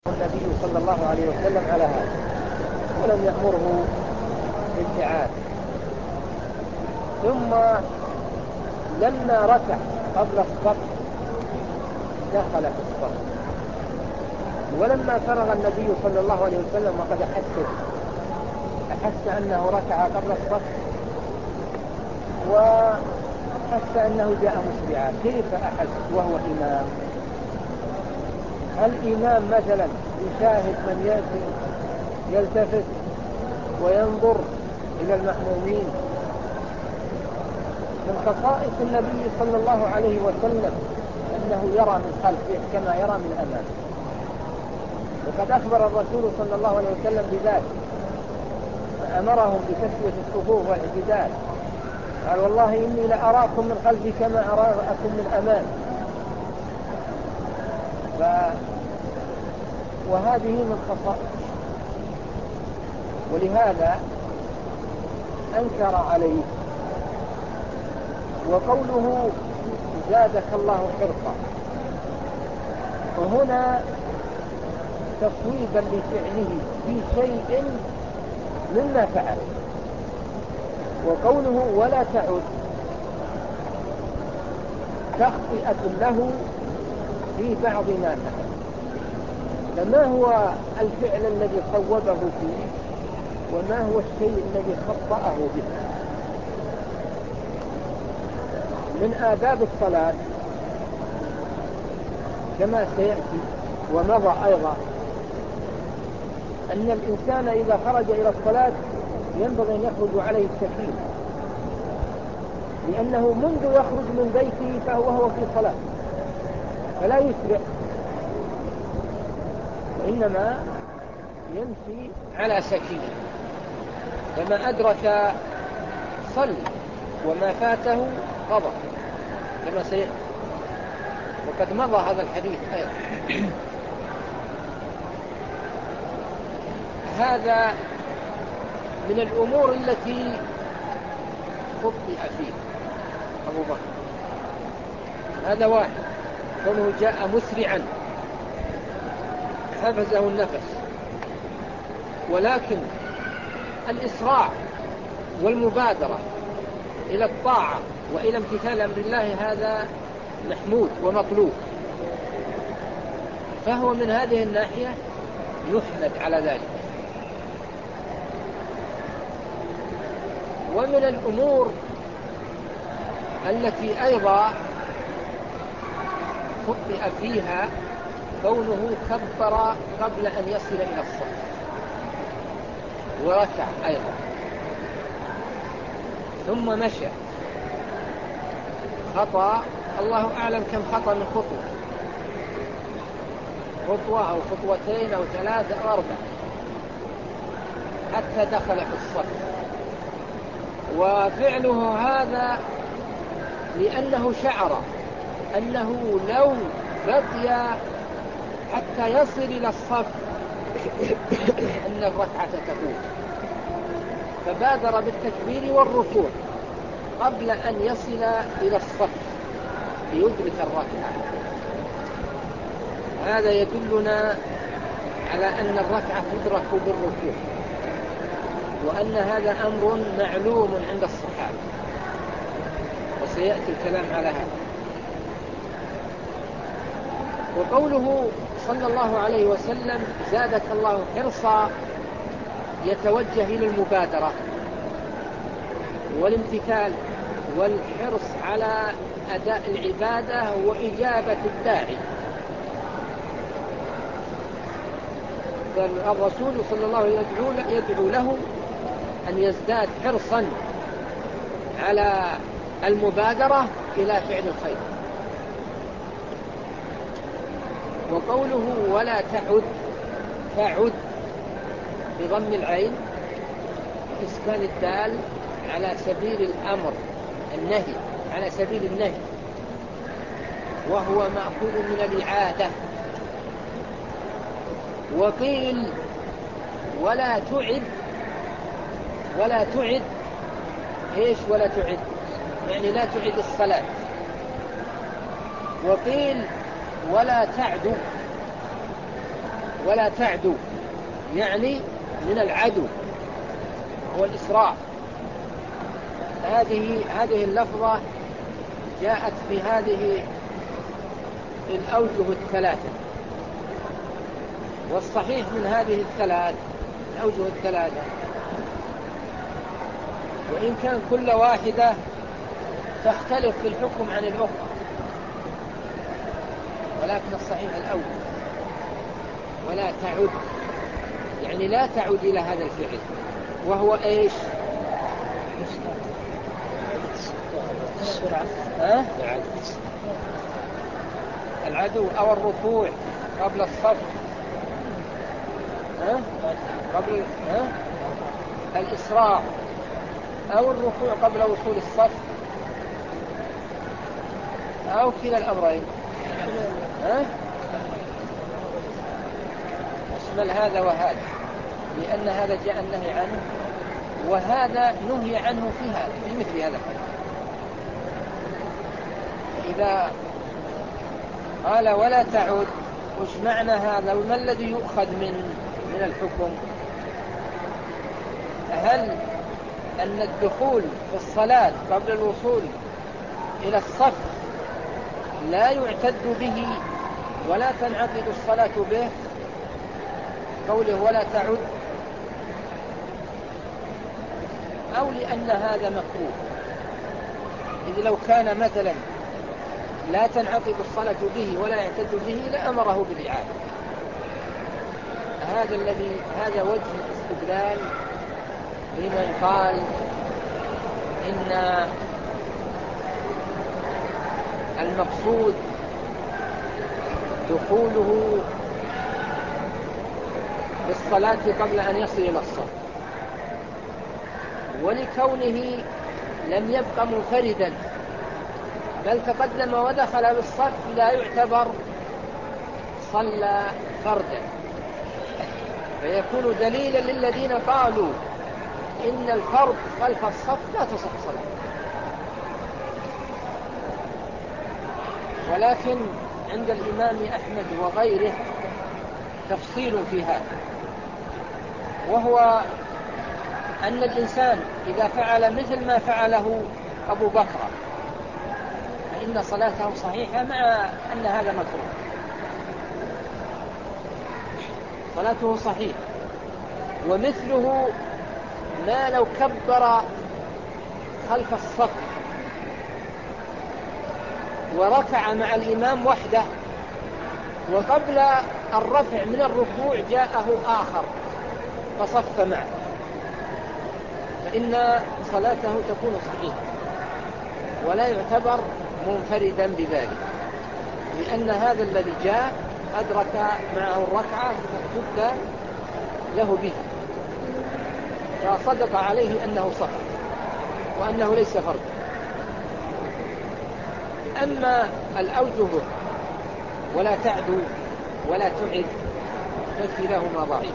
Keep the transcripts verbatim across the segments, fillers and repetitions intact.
النبي صلى الله عليه وسلم على هذا ولم يأمره بالابتعاد. ثم لما ركع قبل الصف دخل في الصف، ولما فرغ النبي صلى الله عليه وسلم وقد أحس أحس أنه ركع قبل الصف وأحس أنه جاء مسرعا. كيف أحس وهو إمام؟ الإمام مثلا يشاهد من يأتي يلتفت وينظر إلى المأمومين. من خصائص النبي صلى الله عليه وسلم أنه يرى من خلفه كما يرى من أمامه، وقد أخبر الرسول صلى الله عليه وسلم بذلك، أمرهم بتسوية الصفوف والاعتدال. قال: والله إني لأراكم من خلفي كما أراكم من أمامي. ف... وهذه من خصائص، ولهذا أنكر عليه. وقوله زادك الله حرصا وهنا تصويبا لفعله في شيء مما فعل. وقوله ولا تعد تخطئة له في بعض ما فعل. فما هو الفعل الذي صوبه فيه وما هو الشيء الذي خطأه به؟ من آداب الصلاة كما سيأتي ومضى أيضا أن الإنسان إذا خرج إلى الصلاة ينبغي أن يخرج عليه السكينة، لأنه منذ يخرج من بيته فهو هو في صلاة، فلا يسرع وإنما يمشي على سكينة. فما أدرك صلى وما فاته قضى كما سيأتي، وقد مضى هذا الحديث أيضا. هذا من الأمور التي خطئ فيه أبو بكر. هذا واحد، كونه جاء مسرعا حبسه النفس، ولكن الإسراع والمبادرة إلى الطاعة وإلى امتثال أمر الله هذا محمود ومطلوب، فهو من هذه الناحية يحمد على ذلك. ومن الأمور التي أيضا خطئ فيها كونه كبر قبل أن يصل إلى الصف وركع أيضا ثم مشى. خطأ الله أعلم كم خطأ من خطوة خطوة أو خطوتين أو ثلاثة أو أربع حتى دخل في الصف. وفعله هذا لأنه شعر أنه لو بقي حتى يصل إلى الصف أن الركعة تفوت، فبادر بالتكبير والركوع قبل أن يصل إلى الصف ليدرك الركعة. هذا يدلنا على أن الركعة تدرك بالركوع، وأن هذا أمر معلوم عند الصحابة، وسيأتي الكلام على هذا. وقوله صلى الله عليه وسلم زادك الله حرصا يتوجه إلى المبادرة والامتثال والحرص على أداء العبادة وإجابة الداعي. فالرسول صلى الله عليه وسلم يدعو له أن يزداد حرصا على المبادرة إلى فعل الخير. وقوله ولا تعد تعد بضم العين إسكان الدال على سبيل الأمر النهي، على سبيل النهي، وهو مأخوذ من الإعادة. وقيل ولا تعد ولا تعد إيش ولا تعد؟ يعني لا تعد الصلاة. وقيل ولا تعد ولا تعدوا يعني من العدو هو الإسراع. هذه هذه اللفظة جاءت في هذه الأوجه الثلاثة، والصحيح من هذه الثلاث الأوجه الثلاثة، وإن كان كل واحدة تختلف في الحكم عن الأخرى، ولكن الصحيح الأول. ولا تعد يعني لا تعد إلى هذا الفعل، وهو إيش؟ السرعة. ها؟ العدو أو الركوع قبل الصف. ها؟ قبل ها؟ الإسراع أو الركوع قبل وصول الصف، أو كلا الأمرين. ها؟ اشمل هذا وهذا، لأن هذا جاء النهي عنه وهذا نهي عنه في هذا في مثل هذا الحديث. إذا قال ولا تعد، وش معنى هذا وما الذي يؤخذ من من الحكم؟ هل أن الدخول في الصلاة قبل الوصول إلى الصف لا يعتد به ولا تنعقد الصلاة به قوله ولا تعد، أو لأن هذا مكروه؟ إذ لو كان مثلا لا تنعقد الصلاة به ولا يعتد به لأمره بالإعادة. هذا الذي هذا وجه الاستدلال لمن قال إن المقصود دخوله بالصلاة قبل أن يصل إلى الصف، ولكونه لم يبق منفردا بل تقدم ودخل بالصف لا يعتبر صلى فردا، فيكون دليلا للذين قالوا إن الفرد خلف الصف لا تصح صلاة. ولكن عند الإمام أحمد وغيره تفصيل في هذا، وهو أن الإنسان إذا فعل مثل ما فعله أبو بكر فإن صلاته صحيحة، مع أن هذا مكروه. صلاته صحيحة. ومثله ما لو كبر خلف الصف وركع مع الإمام وحده، وقبل الرفع من الركوع جاءه آخر فصف معه، فإن صلاته تكون صحيحة ولا يعتبر منفردا بذلك، لأن هذا الذي جاء أدرك معه الركعة فاحتج له به، فصدق عليه أنه صف وأنه ليس فرد. أما الأوجه ولا تعدوا ولا تعد فكلاهما ضعيف،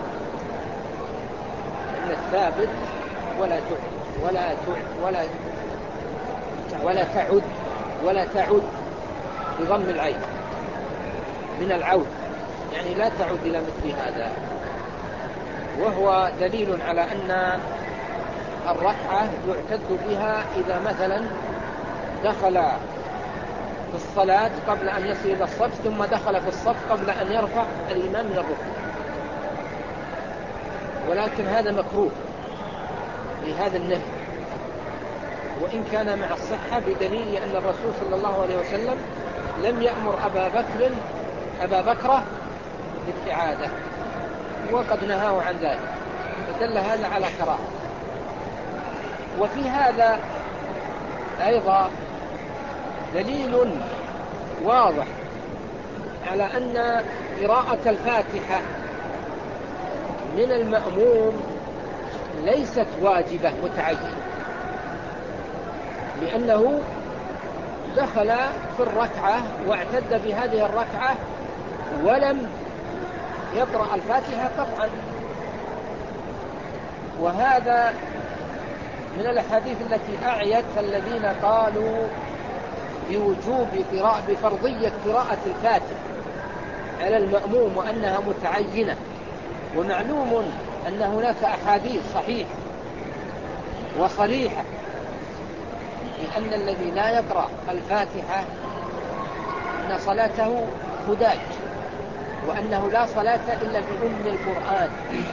إن الثابت ولا تعد ولا تعد ولا ولا تعد ولا تعد بضم العين من العود، يعني لا تعود إلى مثل هذا، وهو دليل على أن الركعة يعتد بها إذا مثلا دخل في الصلاة قبل أن يصل إلى الصف ثم دخل في الصف قبل أن يرفع الإمام من الركوع، ولكن هذا مكروه لهذا النهي، وإن كان مع الصحة بدليل أن الرسول صلى الله عليه وسلم لم يأمر أبا بكر أبا بكر بالإعادة وقد نهاه عن ذلك، فدل هذا على كراهة. وفي هذا أيضا دليل واضح على أن قراءة الفاتحة من المأموم ليست واجبة متعينة، لأنه دخل في الركعة واعتد بهذه الركعة ولم يقرأ الفاتحة قطعا. وهذا من الأحاديث التي أعيت الذين قالوا بوجوب قراءة بفرضية قراءة الفاتحة، على المأموم وأنها متعينة. ومعلوم أن هناك أحاديث صحيحة وصريحة بأن الذي لا يقرأ الفاتحة أن صلاته خداج، وأنه لا صلاة إلا بأم القرآن.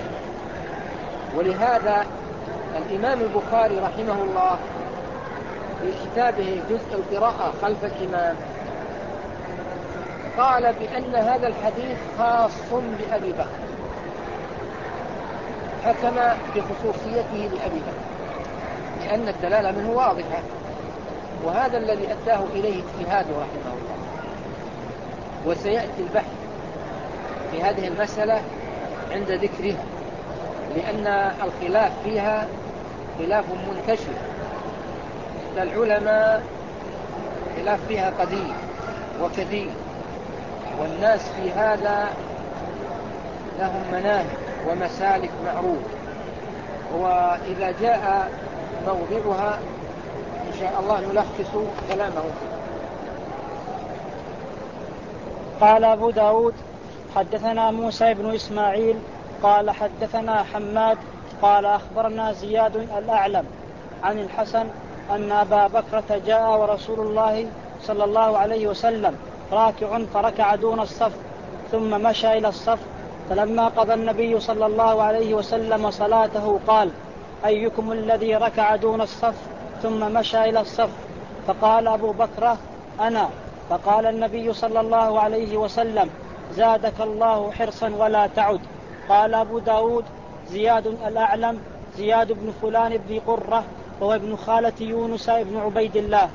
ولهذا الإمام البخاري رحمه الله في كتابه جزء القراءة خلف الإمام قال بأن هذا الحديث خاص بأبي بكر، حكم بخصوصيته لأبي بكر لأن الدلالة منه واضحة، وهذا الذي أداه إليه اجتهاده رحمه الله. وسيأتي البحث في هذه المسألة عند ذكرها، لأن الخلاف فيها خلاف منتشر، العلماء خلاف فيها قديم وكثير، والناس في هذا لهم مناهج ومسالك معروف، وإذا جاء موضعها إن شاء الله نلخص كلامه فيه. قال أبو داود حدثنا موسى بن إسماعيل قال حدثنا حماد قال أخبرنا زياد الأعلم عن الحسن أن أبا بكرة جاء ورسول الله صلى الله عليه وسلم راكع فركع دون الصف ثم مشى إلى الصف، فلما قضى النبي صلى الله عليه وسلم صلاته قال: أيكم الذي ركع دون الصف ثم مشى إلى الصف؟ فقال أبو بكرة: أنا. فقال النبي صلى الله عليه وسلم: زادك الله حرصا ولا تعد. قال أبو داود زياد الأعلم زياد بن فلان بن قرة وهو ابن خالة يونس بن عبيد الله.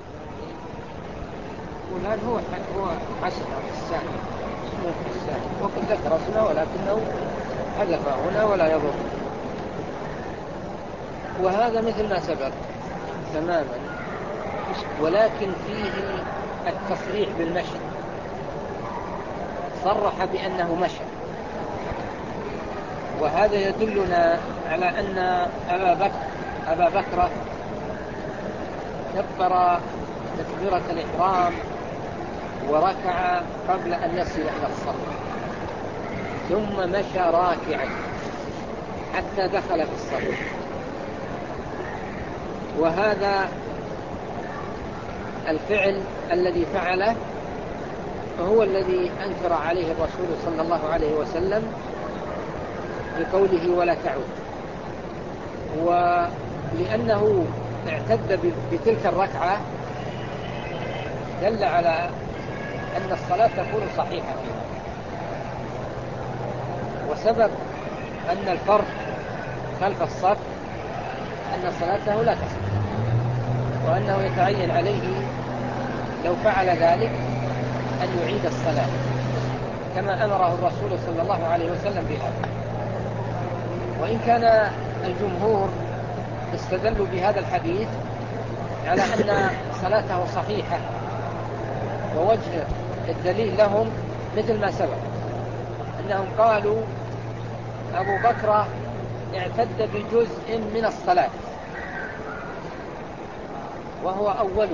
فلان هو هو حسن السان اسمه السان، وقد ذكر اسمه ولكنه حذف هنا ولا يضر. وهذا مثل ما سبق تماما، ولكن فيه التصريح بالمشي، صرح بأنه مشى، وهذا يدلنا على أن أبا بكر أبا بكر كبر تكبيرة الإحرام وركع قبل أن يصل إلى الصف، ثم مشى راكعا حتى دخل في الصف. وهذا الفعل الذي فعله هو الذي أنكر عليه الرسول صلى الله عليه وسلم بقوله ولا تعود، ولأنه اعتد بتلك الركعة دل على أن الصلاة تكون صحيحة فيها. وسبب أن الفرد خلف الصف أن صلاته لا تصح، وأنه يتعين عليه لو فعل ذلك أن يعيد الصلاة كما أمره الرسول صلى الله عليه وسلم بهذا. وإن كان الجمهور استدلوا بهذا الحديث على أن صلاته صحيحة، ووجه الدليل لهم مثل ما سبق، أنهم قالوا أبو بكر اعتد بجزء من الصلاة وهو أوله،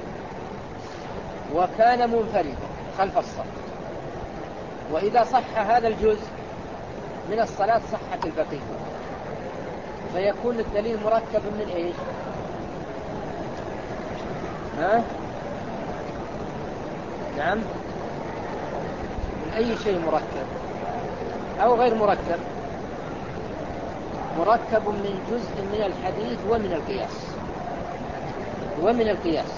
وكان منفردا خلف الصف، وإذا صح هذا الجزء من الصلاة صحت البقية، فيكون الدليل مركب من إيش؟ ها؟ نعم، من أي شيء مركب أو غير مركب؟ مركب من جزء من الحديث ومن القياس ومن القياس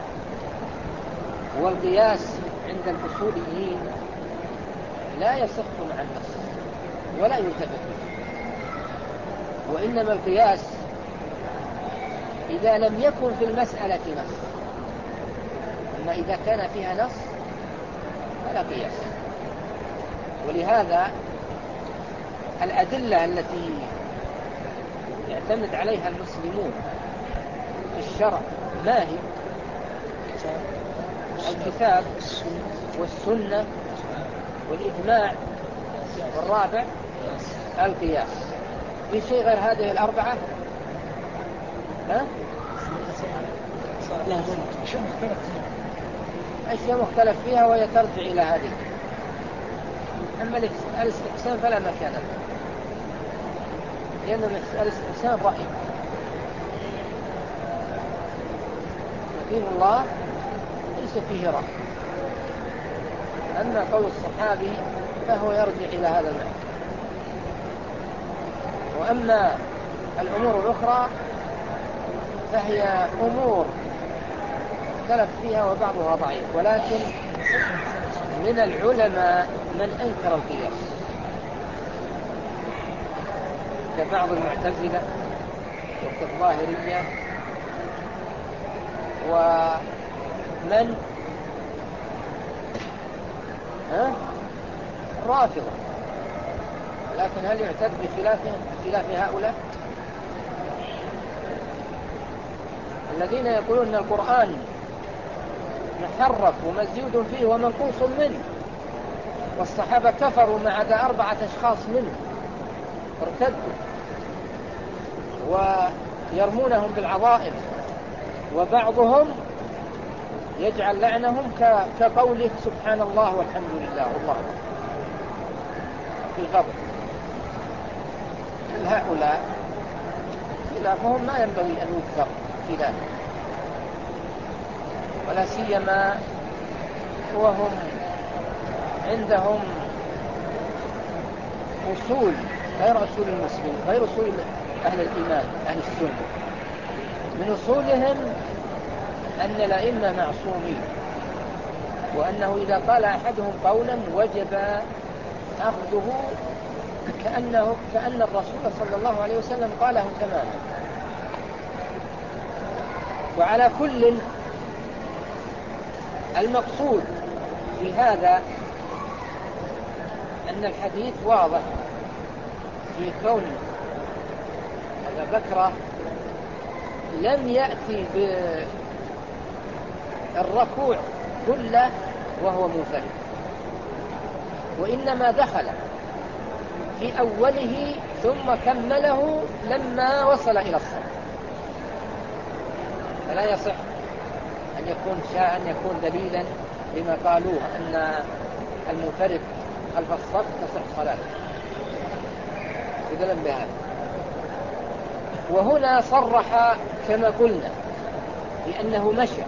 والقياس عند الأصوليين لا يصح مع النص ولا يلتفت به، وإنما القياس إذا لم يكن في المسألة نص، أما إذا كان فيها نص فلا قياس. ولهذا الأدلة التي يعتمد عليها المسلمون في الشرع ما هي؟ الكتاب والسنة والإجماع، والرابع القياس. في شيء غير هذه الأربعة؟ ها؟ أشياء مختلف فيها وهي ترجع إلى هذه. أما الاستحسان فلا مكان له، لأن الاستحسان رأي، دين الله ليس فيه رأي. أما قول الصحابي فهو يرجع إلى هذا المعنى. وأما الأمور الأخرى فهي أمور اختلف فيها وبعضها ضعيف، ولكن من العلماء من أنكر القياس كبعض المعتزلة وكالظاهرية ومن ها الرافضة. لكن هل يعتد بخلافهم خلاف هؤلاء الذين يقولون أن القرآن محرف ومزيود فيه ومنقوص منه، والصحابة كفروا ما عدا أربعة أشخاص منه ارتدوا، ويرمونهم بالعظائم، وبعضهم يجعل لعنهم كقوله سبحان الله والحمد لله والله في الغضب. هؤلاء خلافهم ما ينبغي أن يذكر خلافه، ولا سيما وهم عندهم أصول غير أصول المسلمين، غير أصول أهل الإيمان أهل السنة. من أصولهم أن الأئمة معصومين، وأنه إذا قال أحدهم قولا وجب أخذه كأنه كأن الرسول صلى الله عليه وسلم قاله تماما. وعلى كل المقصود في هذا أن الحديث واضح في كون أبا بكر لم يأتي بالركوع كله وهو منفرد، وإنما دخل في أوله ثم كمله لما وصل إلى الصف. فلا يصح أن يكون شاء أن يكون دليلا لما قالوه أن المنفرد خلف الصف تصح صلاته بدلا بهذا. وهنا صرح كما قلنا بأنه مشى،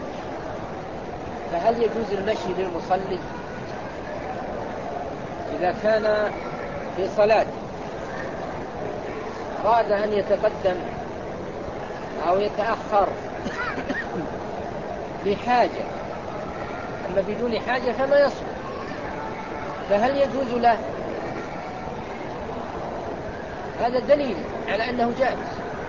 فهل يجوز المشي للمصلي إذا كان في صلاة أراد أن يتقدم أو يتأخر لحاجة، أما بدون حاجة فما يصلح، فهل يجوز له؟ هذا دليل على أنه جائز.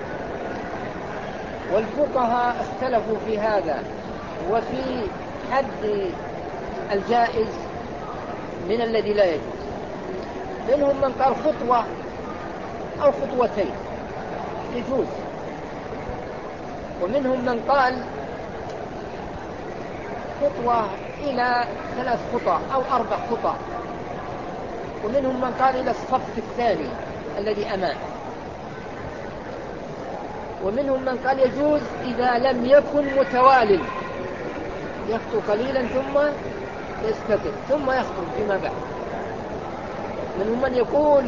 والفقهاء اختلفوا في هذا وفي حد الجائز من الذي لا يجوز. منهم من قال خطوة أو خطوتين يجوز، ومنهم من قال خطوة إلى ثلاث خطى أو أربع خطى، ومنهم من قال إلى الصف الثاني الذي أمامه، ومنهم من قال يجوز إذا لم يكن متوالٍ، يخطو قليلا ثم يستقر ثم يخرج فيما بعد. منهم من يقول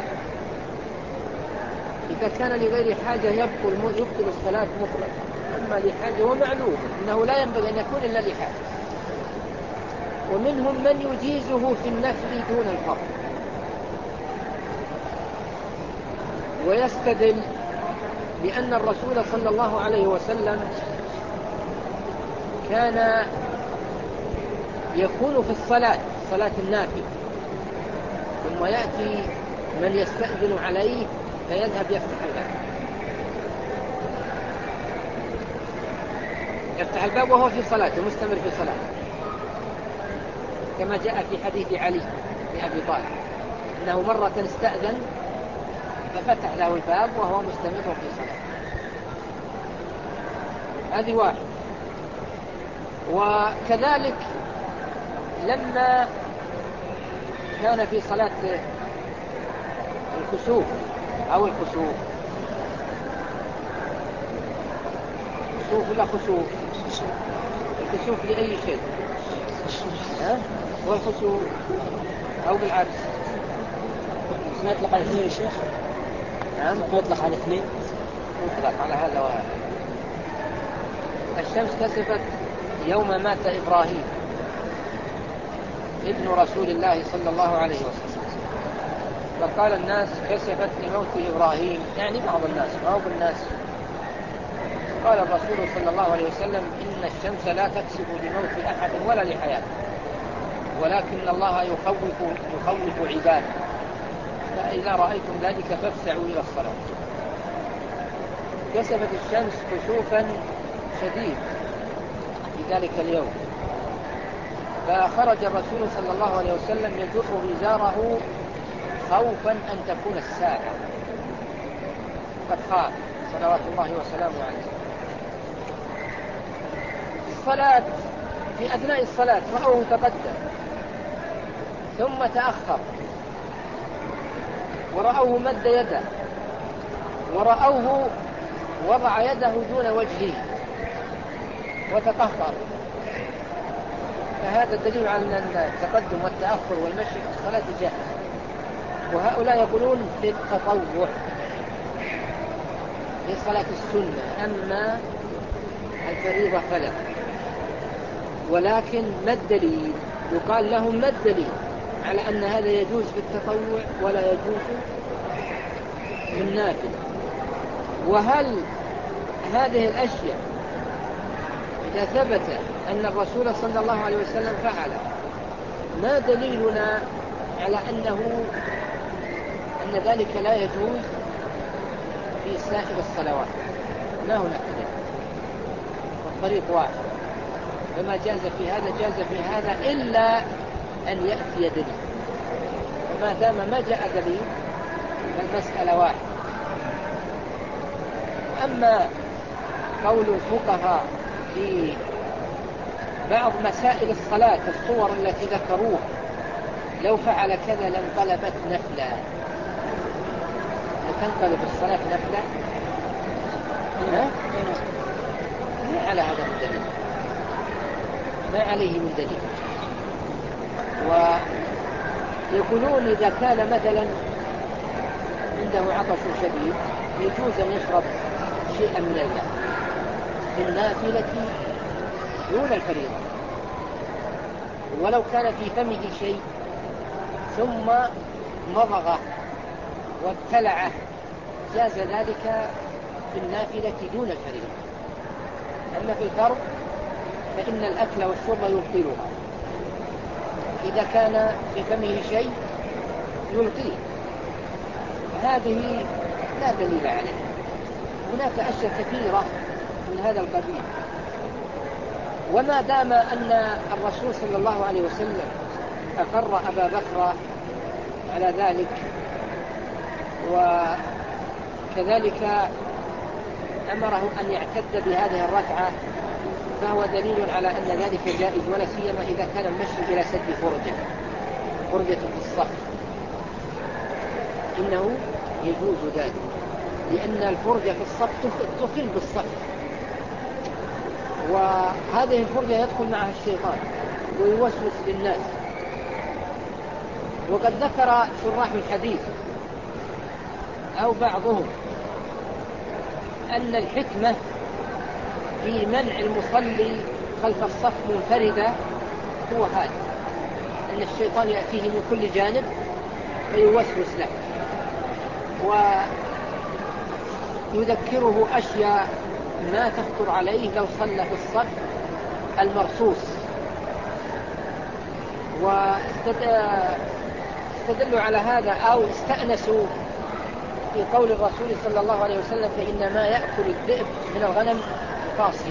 إذا كان لغير حاجة يبطل يبطل الصلاة مطلقا، أما لحاجة ومعلوم أنه لا ينبغي أن يكون إلا لحاجة. ومنهم من يجيزه في النفل دون الفرض، ويستدل بأن الرسول صلى الله عليه وسلم كان يكون في الصلاة صلاة النافلة ثم يأتي من يستأذن عليه فيذهب يفتح الباب يفتح الباب وهو في صلاته مستمر في صلاته، كما جاء في حديث علي بن أبي طالب أنه مرة استأذن ففتح له الباب وهو مستمر في صلاته. هذه واحد. وكذلك لما كان في صلاة الكسوف أو الخسوف خسوف ولا خسوف الكسوف لأي شيء ها؟ والخسوف أو بالعكس. ما يطلق على الاثنين يا شيخ؟ نعم ما يطلق على الاثنين؟ يطلق على هذا وهذا. الشمس كسفت يوم مات إبراهيم ابن رسول الله صلى الله عليه وسلم، فقال الناس كسفت لموت إبراهيم، يعني بعض الناس ما هو بالناس. قال الرسول صلى الله عليه وسلم إن الشمس لا تكسف لموت أحد ولا لحياته، ولكن الله يخوف, يخوف عباده، فإذا رأيتم ذلك فافزعوا إلى الصلاة. كسفت الشمس كسوفا شديد في ذلك اليوم، فخرج الرسول صلى الله عليه وسلم يجر إزاره خوفا أن تكون الساعة، قد خاف صلوات الله وسلامه عليه. الصلاة في أثناء الصلاة رأوه تقدم ثم تأخر، ورأوه مد يده، ورأوه وضع يده دون وجهه وتقهقر، فهذا دليل على أن التقدم والتأخر والمشي في الصلاة جائز. وهؤلاء يقولون في التطوع في صلاة السنة، أما الفريضة فلا. ولكن ما الدليل؟ يقال لهم ما الدليل على أن هذا يجوز في التطوع ولا يجوز في النافلة؟ وهل هذه الأشياء إذا ثبت أن الرسول صلى الله عليه وسلم فعل، ما دليلنا على أنه أن ذلك لا يجوز في سائر الصلوات؟ ما هناك دليل، والطريق واحد، فما جاز في هذا جاز في هذا إلا أن يأتي دليل. وما دام ما جاء دليل فالمسألة واحدة. أما قول الفقهاء في بعض مسائل الصلاة الصور التي ذكروها لو فعل كذا لانقلبت نفلا، تنقلب الصلاة نفلا، ما على هذا من دليل، ما عليه من دليل. ويقولون إذا كان مثلا عنده عطش شديد يجوز أن يشرب شيئا من الماء في النافلة دون الفريضة، ولو كان في فمه شيء ثم مضغه وابتلعه جاز ذلك في النافلة دون الفريضة. أما في الفرض فإن الأكل والشرب يبطلها، إذا كان في فمه شيء يلقيه، هذه لا دليل عليه. هناك أشياء كثيرة من هذا القبيل. وما دام أن الرسول صلى الله عليه وسلم أقر أبا بكر على ذلك، وكذلك أمره أن يعتد بهذه الركعة، فهو دليل على أن ذلك جائز، ولا سيما إذا كان المشي إلى سد فرجة فرجة في الصف، إنه يجوز ذلك، لأن الفرجة في الصف تخل بالصف، وهذه الفرجة يدخل معها الشيطان ويوسوس للناس. وقد ذكر شراح الحديث أو بعضهم أن الحكمة في منع المصلي خلف الصف منفردة هو هذا، أن الشيطان يأتيه من كل جانب فيوسوس له ويذكره أشياء ما تخطر عليه لو صلى في الصف المرصوص. واستدلوا على هذا أو استأنسوا في قول الرسول صلى الله عليه وسلم فإنما يأكل الذئب من الغنم قاصية،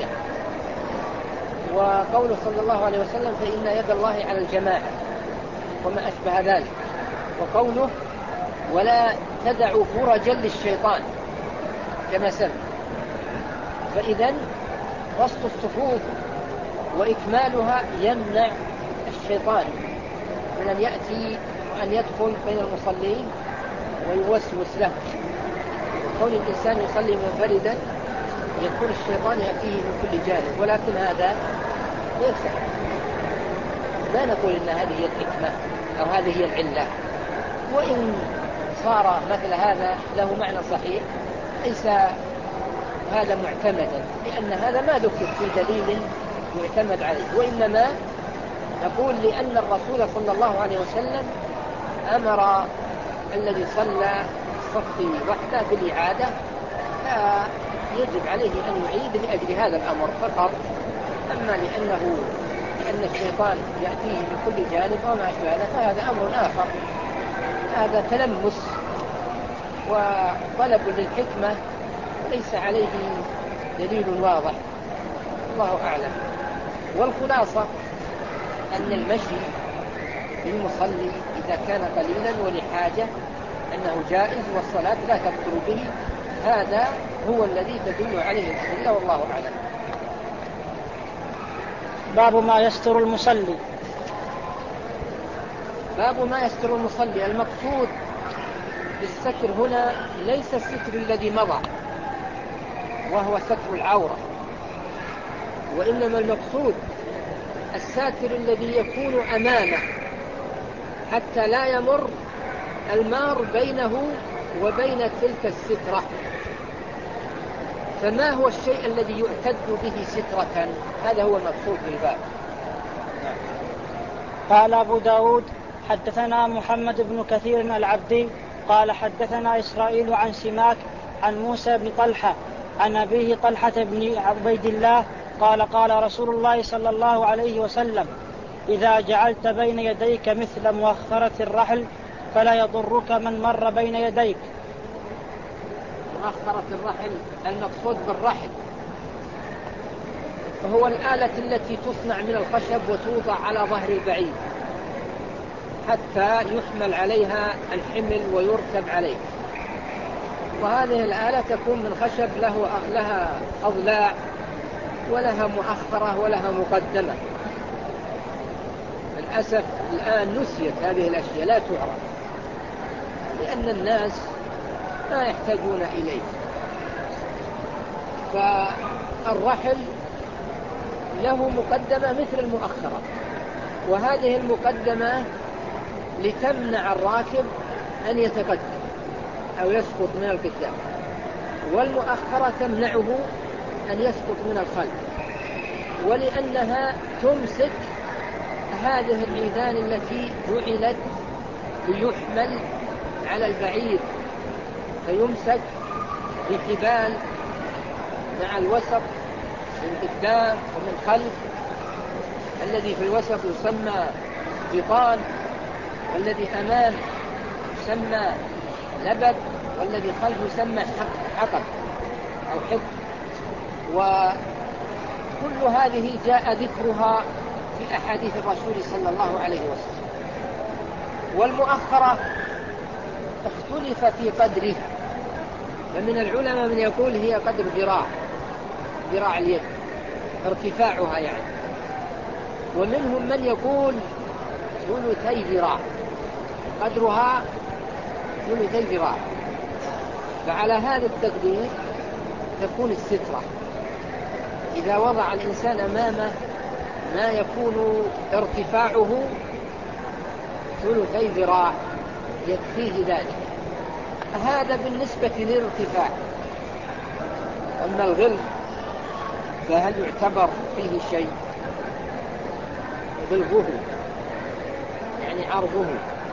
وقوله صلى الله عليه وسلم فإن يد الله على الجماعة وما أشبه ذلك، وقوله ولا تدعوا فرجا للشيطان كما سبق. فإذن رصد الصفوف وإكمالها يمنع الشيطان من أن يأتي وأن يدخل بين المصلين ويوسوس له. كون الإنسان يصلي منفردا يكون الشيطان يأتيه من كل جانب، ولكن هذا ليس لا نقول إن هذه هي الحكمة أو هذه هي العلة. وإن صار مثل هذا له معنى صحيح ليس هذا معتمدا، لأن هذا ما ذكر في دليل يعتمد عليه، وإنما نقول لأن الرسول صلى الله عليه وسلم أمر الذي صلى الصف وحده بالإعادة، فيجب عليه أن يعيد لأجل هذا الأمر فقط. أما لأنه لأن الشيطان يأتيه من كل جانب وما أشبه هذا فهذا أمر آخر، هذا تلمس وطلب للحكمة ليس عليه دليل واضح، الله أعلم. والخلاصة أن المشي للمصلي إذا كان قليلا ولحاجة أنه جائز، والصلاة لا تبطل به، هذا هو الذي تدل عليه الأدلة، والله أعلم. باب ما يستر المصلي. باب ما يستر المصلي. المقصود بالستر هنا ليس الستر الذي مضى وهو ستر العورة، وإنما المقصود الساتر الذي يكون أمامه حتى لا يمر المار بينه وبين تلك السترة. فما هو الشيء الذي يعتد به سترة؟ هذا هو المقصود بالباب. قال أبو داود حدثنا محمد بن كثير العبدي قال حدثنا إسرائيل عن سماك عن موسى بن طلحة عن أبيه طلحة بن عبيد الله قال قال رسول الله صلى الله عليه وسلم: إذا جعلت بين يديك مثل مؤخرة الرحل فلا يضرك من مر بين يديك. مؤخرة الرحل المقصود بالرحل فهو الآلة التي تصنع من الخشب وتوضع على ظهر البعير حتى يحمل عليها الحمل ويركب عليه، وهذه الآلة تكون من خشب له لها أضلاع ولها مؤخرة ولها مقدمة. للأسف الآن نسيت هذه الأشياء، لا تعرف لأن الناس ما يحتاجون إليه. فالرحل له مقدمة مثل المؤخرة، وهذه المقدمة لتمنع الراكب أن يتقدم أو يسقط من القدام، والمؤخرة تمنعه أن يسقط من الخلف، ولأنها تمسك هذه العيدان التي جعلت ليحمل على البعير، فيمسك بحبال مع الوسط من قدام ومن خلف. الذي في الوسط يسمى بطان، والذي أمام يسمى لبد، والذي خلف يسمى حقب أو حق. وكل هذه جاء ذكرها في أحاديث الرسول صلى الله عليه وسلم. والمؤخرة اختلف في قدره، فمن العلماء من يقول هي قدر ذراع ذراع اليد ارتفاعها يعني، ومنهم من يقول ثلثي ذراع قدرها ثلثي ذراع. فعلى هذا التقدير تكون السترة إذا وضع الإنسان أمامه ما يكون ارتفاعه ثلثي ذراع يكفيه ذلك. هذا بالنسبة للارتفاع. أما الغلظ فهل يعتبر فيه شيء؟ غلظه يعني عرضه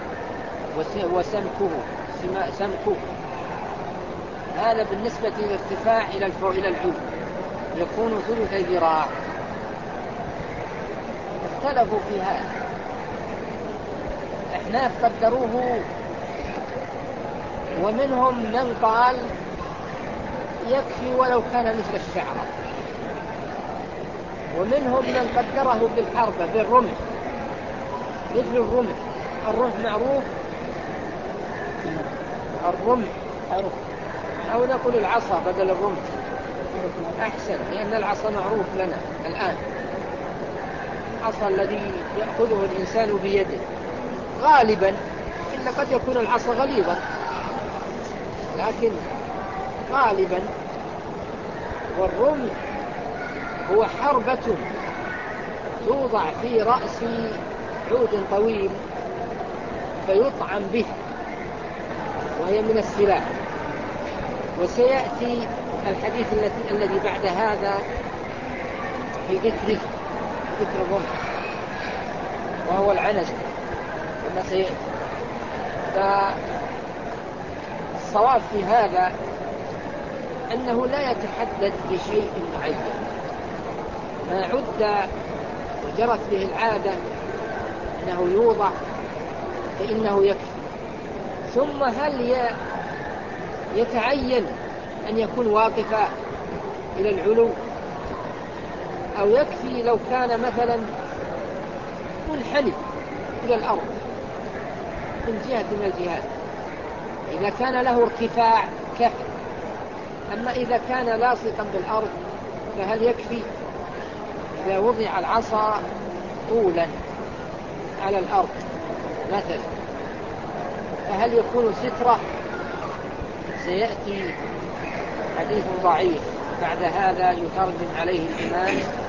وسمكه سمكه هذا بالنسبة للارتفاع إلى الفوق إلى العلو يكون ثلثي ذراع. اختلفوا في هذا، احناف قدروه، ومنهم من قال يكفي ولو كان مثل الشعرة، ومنهم من قدره بالحربة بالرمح مثل الرمح. الرمح معروف، الرمح أو نقول العصا بدل الرمح أحسن، لأن العصا معروف لنا الآن، العصا الذي يأخذه الإنسان بيده غالبا، إلا قد يكون العصا غليظا لكن غالبا. والرمح هو حربة توضع في رأس عود طويل فيطعم به، وهي من السلاح. وسيأتي الحديث الذي بعد هذا في ذكره ذكر الرمح وهو العنز كما سيأتي. فالصواب في هذا أنه لا يتحدد بشيء معين، ما عد وجرت به العادة أنه يوضع فإنه يكفي. ثم هل يتعين أن يكون واقفا إلى العلو، أو يكفي لو كان مثلا منحني إلى الأرض من جهة من الجهات؟ إذا كان له ارتفاع كفي، أما إذا كان لاصقا بالأرض فهل يكفي؟ إذا وضع العصا طولا على الأرض مثلا فهل يكون سترة؟ سيأتي حديث ضعيف بعد هذا يترجم عليه الإمام